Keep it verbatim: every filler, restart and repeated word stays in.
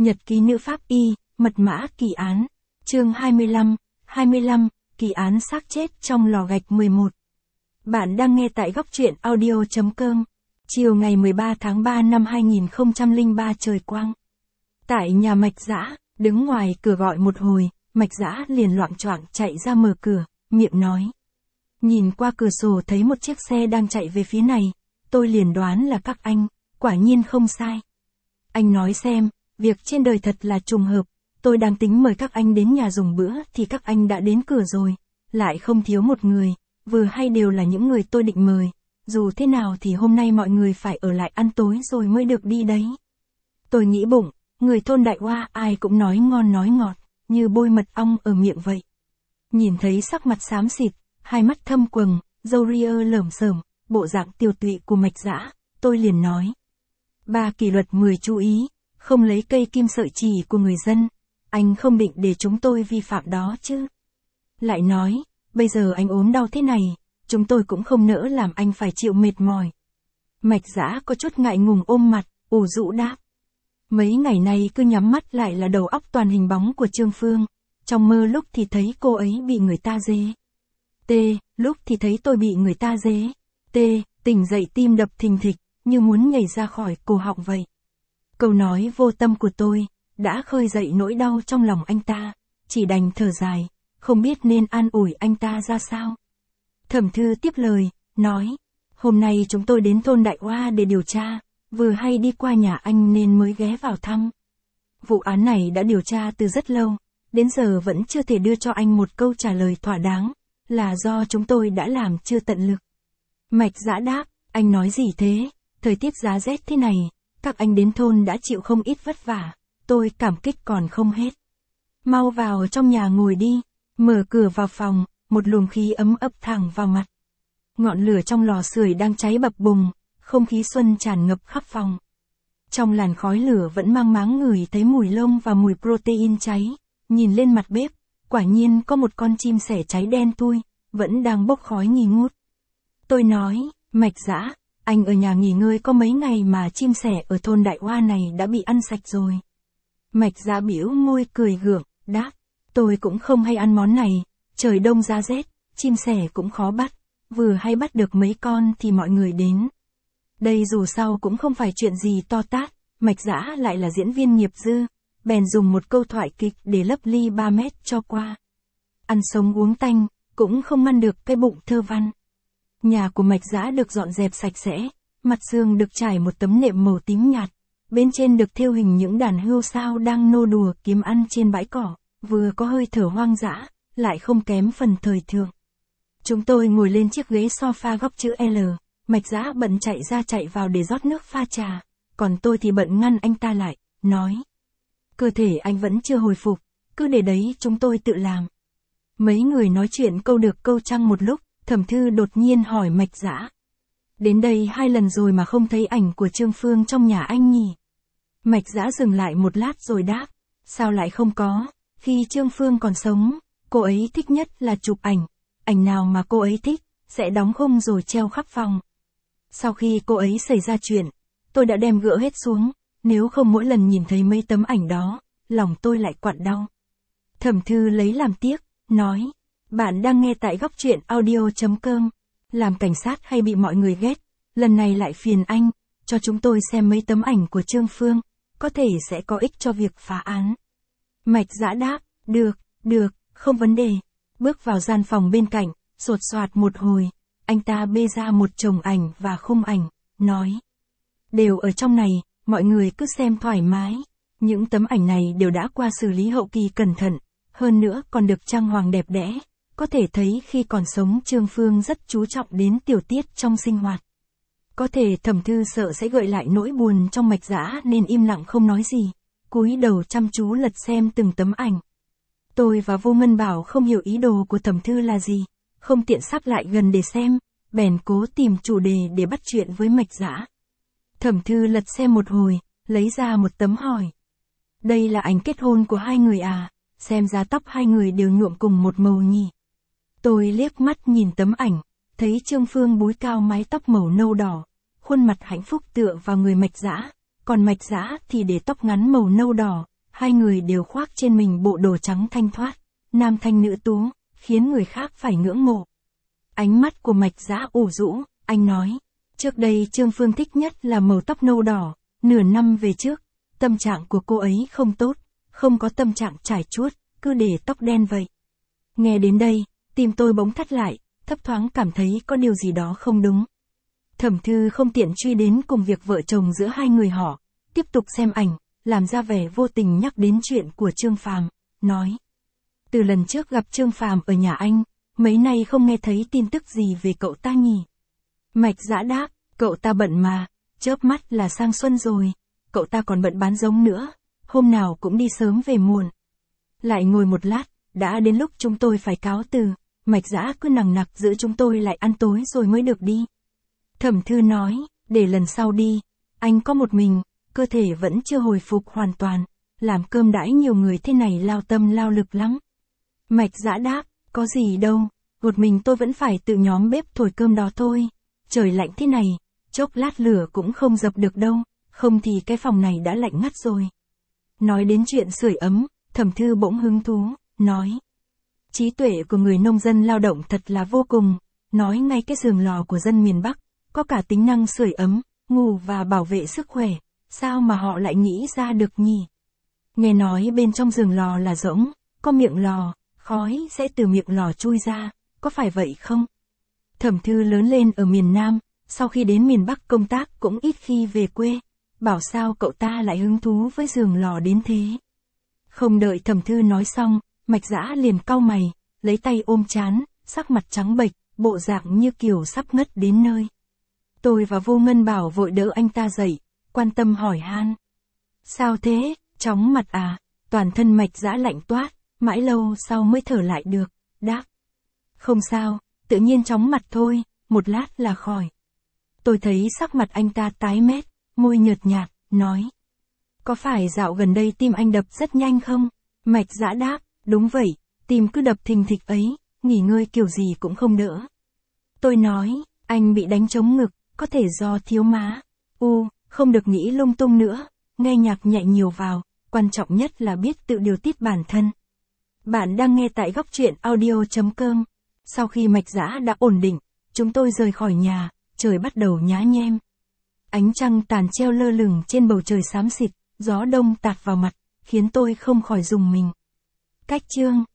Nhật ký nữ pháp y, mật mã kỳ án. Chương hai mươi lăm, hai mươi lăm, kỳ án xác chết trong lò gạch mười một. Bạn đang nghe tại góc truyện audio chấm com. Chiều ngày mười ba tháng ba năm hai nghìn không trăm lẻ ba trời quang. Tại nhà Mạch Dã, đứng ngoài cửa gọi một hồi, Mạch Dã liền loạng choạng chạy ra mở cửa, miệng nói. Nhìn qua cửa sổ thấy một chiếc xe đang chạy về phía này, tôi liền đoán là các anh, quả nhiên không sai. Anh nói xem, việc trên đời thật là trùng hợp, tôi đang tính mời các anh đến nhà dùng bữa thì các anh đã đến cửa rồi, lại không thiếu một người, vừa hay đều là những người tôi định mời, dù thế nào thì hôm nay mọi người phải ở lại ăn tối rồi mới được đi đấy. Tôi nghĩ bụng, người thôn Đại Hoa ai cũng nói ngon nói ngọt, như bôi mật ong ở miệng vậy. Nhìn thấy sắc mặt xám xịt, hai mắt thâm quầng, râu ria lởm xởm, bộ dạng tiều tụy của Mạch Dã, tôi liền nói. Ba kỷ luật mười chú ý, không lấy cây kim sợi chỉ của người dân, anh không định để chúng tôi vi phạm đó chứ. Lại nói, bây giờ anh ốm đau thế này, chúng tôi cũng không nỡ làm anh phải chịu mệt mỏi. Mạch Dã có chút ngại ngùng ôm mặt, ủ rũ đáp. Mấy ngày nay cứ nhắm mắt lại là đầu óc toàn hình bóng của Trương Phương, trong mơ lúc thì thấy cô ấy bị người ta dế. T, lúc thì thấy tôi bị người ta dế. T, tỉnh dậy tim đập thình thịch, như muốn nhảy ra khỏi cổ họng vậy. Câu nói vô tâm của tôi, đã khơi dậy nỗi đau trong lòng anh ta, chỉ đành thở dài, không biết nên an ủi anh ta ra sao. Thẩm Thư tiếp lời, nói, hôm nay chúng tôi đến thôn Đại Hoa để điều tra, vừa hay đi qua nhà anh nên mới ghé vào thăm. Vụ án này đã điều tra từ rất lâu, đến giờ vẫn chưa thể đưa cho anh một câu trả lời thỏa đáng, là do chúng tôi đã làm chưa tận lực. Mạch Dã đáp, anh nói gì thế, thời tiết giá rét thế này, các anh đến thôn đã chịu không ít vất vả, tôi cảm kích còn không hết. Mau vào trong nhà ngồi đi, mở cửa vào phòng, một luồng khí ấm ấp thẳng vào mặt. Ngọn lửa trong lò sưởi đang cháy bập bùng, không khí xuân tràn ngập khắp phòng. Trong làn khói lửa vẫn mang máng ngửi thấy mùi lông và mùi protein cháy, nhìn lên mặt bếp, quả nhiên có một con chim sẻ cháy đen thui, vẫn đang bốc khói nghi ngút. Tôi nói, Mạch Dã, anh ở nhà nghỉ ngơi có mấy ngày mà chim sẻ ở thôn Đại Hoa này đã bị ăn sạch rồi. Mạch Dã bĩu môi cười gượng, đáp, tôi cũng không hay ăn món này, trời đông giá rét, chim sẻ cũng khó bắt, vừa hay bắt được mấy con thì mọi người đến. Đây dù sao cũng không phải chuyện gì to tát, Mạch Dã lại là diễn viên nghiệp dư, bèn dùng một câu thoại kịch để lấp ly ba mét cho qua. Ăn sống uống tanh, cũng không ngăn được cái bụng thơ văn. Nhà của Mạch Dã được dọn dẹp sạch sẽ, mặt giường được trải một tấm nệm màu tím nhạt, bên trên được thêu hình những đàn hươu sao đang nô đùa kiếm ăn trên bãi cỏ, vừa có hơi thở hoang dã, lại không kém phần thời thượng. Chúng tôi ngồi lên chiếc ghế sofa góc chữ L, Mạch Dã bận chạy ra chạy vào để rót nước pha trà, còn tôi thì bận ngăn anh ta lại, nói. Cơ thể anh vẫn chưa hồi phục, cứ để đấy chúng tôi tự làm. Mấy người nói chuyện câu được câu trăng một lúc, Thẩm Thư đột nhiên hỏi Mạch Dã. Đến đây hai lần rồi mà không thấy ảnh của Trương Phương trong nhà anh nhỉ? Mạch Dã dừng lại một lát rồi đáp. Sao lại không có? Khi Trương Phương còn sống, cô ấy thích nhất là chụp ảnh. Ảnh nào mà cô ấy thích, sẽ đóng khung rồi treo khắp phòng. Sau khi cô ấy xảy ra chuyện, tôi đã đem gỡ hết xuống. Nếu không mỗi lần nhìn thấy mấy tấm ảnh đó, lòng tôi lại quặn đau. Thẩm Thư lấy làm tiếc, nói. Bạn đang nghe tại góc truyện audio chấm com. Làm cảnh sát hay bị mọi người ghét, lần này lại phiền anh, cho chúng tôi xem mấy tấm ảnh của Trương Phương, có thể sẽ có ích cho việc phá án. Mạch Dã đáp, được, được, không vấn đề. Bước vào gian phòng bên cạnh, sột soạt một hồi, anh ta bê ra một chồng ảnh và khung ảnh, nói. Đều ở trong này, mọi người cứ xem thoải mái. Những tấm ảnh này đều đã qua xử lý hậu kỳ cẩn thận, hơn nữa còn được trang hoàng đẹp đẽ. Có thể thấy khi còn sống Trương Phương rất chú trọng đến tiểu tiết trong sinh hoạt. Có thể Thẩm Thư sợ sẽ gợi lại nỗi buồn trong Mạch Dã nên im lặng không nói gì, cúi đầu chăm chú lật xem từng tấm ảnh. Tôi và Vô Ngân Bảo không hiểu ý đồ của Thẩm Thư là gì, không tiện sắp lại gần để xem, bèn cố tìm chủ đề để bắt chuyện với Mạch Dã. Thẩm Thư lật xem một hồi, lấy ra một tấm hỏi. Đây là ảnh kết hôn của hai người à, xem ra tóc hai người đều nhuộm cùng một màu nhỉ. Tôi liếc mắt nhìn tấm ảnh, thấy Trương Phương búi cao mái tóc màu nâu đỏ, khuôn mặt hạnh phúc tựa vào người Mạch Dã, còn Mạch Dã thì để tóc ngắn màu nâu đỏ, hai người đều khoác trên mình bộ đồ trắng thanh thoát, nam thanh nữ tú, khiến người khác phải ngưỡng mộ. Ánh mắt của Mạch Dã ủ rũ, anh nói, trước đây Trương Phương thích nhất là màu tóc nâu đỏ, nửa năm về trước, tâm trạng của cô ấy không tốt, không có tâm trạng trải chuốt, cứ để tóc đen vậy. Nghe đến đây, tim tôi bỗng thắt lại, thấp thoáng cảm thấy có điều gì đó không đúng. Thẩm Thư không tiện truy đến cùng việc vợ chồng giữa hai người họ, tiếp tục xem ảnh, làm ra vẻ vô tình nhắc đến chuyện của Trương Phàm, nói. Từ lần trước gặp Trương Phàm ở nhà anh, mấy nay không nghe thấy tin tức gì về cậu ta nhỉ? Mạch Dã đáp, cậu ta bận mà, chớp mắt là sang xuân rồi, cậu ta còn bận bán giống nữa, hôm nào cũng đi sớm về muộn. Lại ngồi một lát, đã đến lúc chúng tôi phải cáo từ, Mạch Dã cứ nằng nặc giữ chúng tôi lại ăn tối rồi mới được đi. Thẩm Thư nói, để lần sau đi, anh có một mình, cơ thể vẫn chưa hồi phục hoàn toàn, làm cơm đãi nhiều người thế này lao tâm lao lực lắm. Mạch Dã đáp, có gì đâu, một mình tôi vẫn phải tự nhóm bếp thổi cơm đó thôi, trời lạnh thế này, chốc lát lửa cũng không dập được đâu, không thì cái phòng này đã lạnh ngắt rồi. Nói đến chuyện sưởi ấm, Thẩm Thư bỗng hứng thú, nói. Trí tuệ của người nông dân lao động thật là vô cùng, nói ngay cái giường lò của dân miền Bắc, có cả tính năng sưởi ấm, ngủ và bảo vệ sức khỏe, sao mà họ lại nghĩ ra được nhỉ? Nghe nói bên trong giường lò là rỗng, có miệng lò, khói sẽ từ miệng lò chui ra, có phải vậy không? Thẩm Thư lớn lên ở miền Nam, sau khi đến miền Bắc công tác cũng ít khi về quê, bảo sao cậu ta lại hứng thú với giường lò đến thế. Không đợi Thẩm Thư nói xong, Mạch Dã liền cau mày, lấy tay ôm trán, sắc mặt trắng bệch, bộ dạng như kiểu sắp ngất đến nơi. Tôi và Vô Ngân Bảo vội đỡ anh ta dậy, quan tâm hỏi han. Sao thế, chóng mặt à? Toàn thân Mạch Dã lạnh toát, mãi lâu sau mới thở lại được, đáp. Không sao, tự nhiên chóng mặt thôi, một lát là khỏi. Tôi thấy sắc mặt anh ta tái mét, môi nhợt nhạt, nói. Có phải dạo gần đây tim anh đập rất nhanh không? Mạch Dã đáp, đúng vậy, tim cứ đập thình thịch ấy, nghỉ ngơi kiểu gì cũng không đỡ. Tôi nói, anh bị đánh trống ngực, có thể do thiếu má. U, không được nghĩ lung tung nữa, nghe nhạc nhẹ nhiều vào, quan trọng nhất là biết tự điều tiết bản thân. Bạn đang nghe tại góc truyện audio chấm com. Sau khi Mạch Dã đã ổn định, chúng tôi rời khỏi nhà, trời bắt đầu nhá nhem. Ánh trăng tàn treo lơ lửng trên bầu trời xám xịt, gió đông tạt vào mặt, khiến tôi không khỏi rùng mình. Cách chương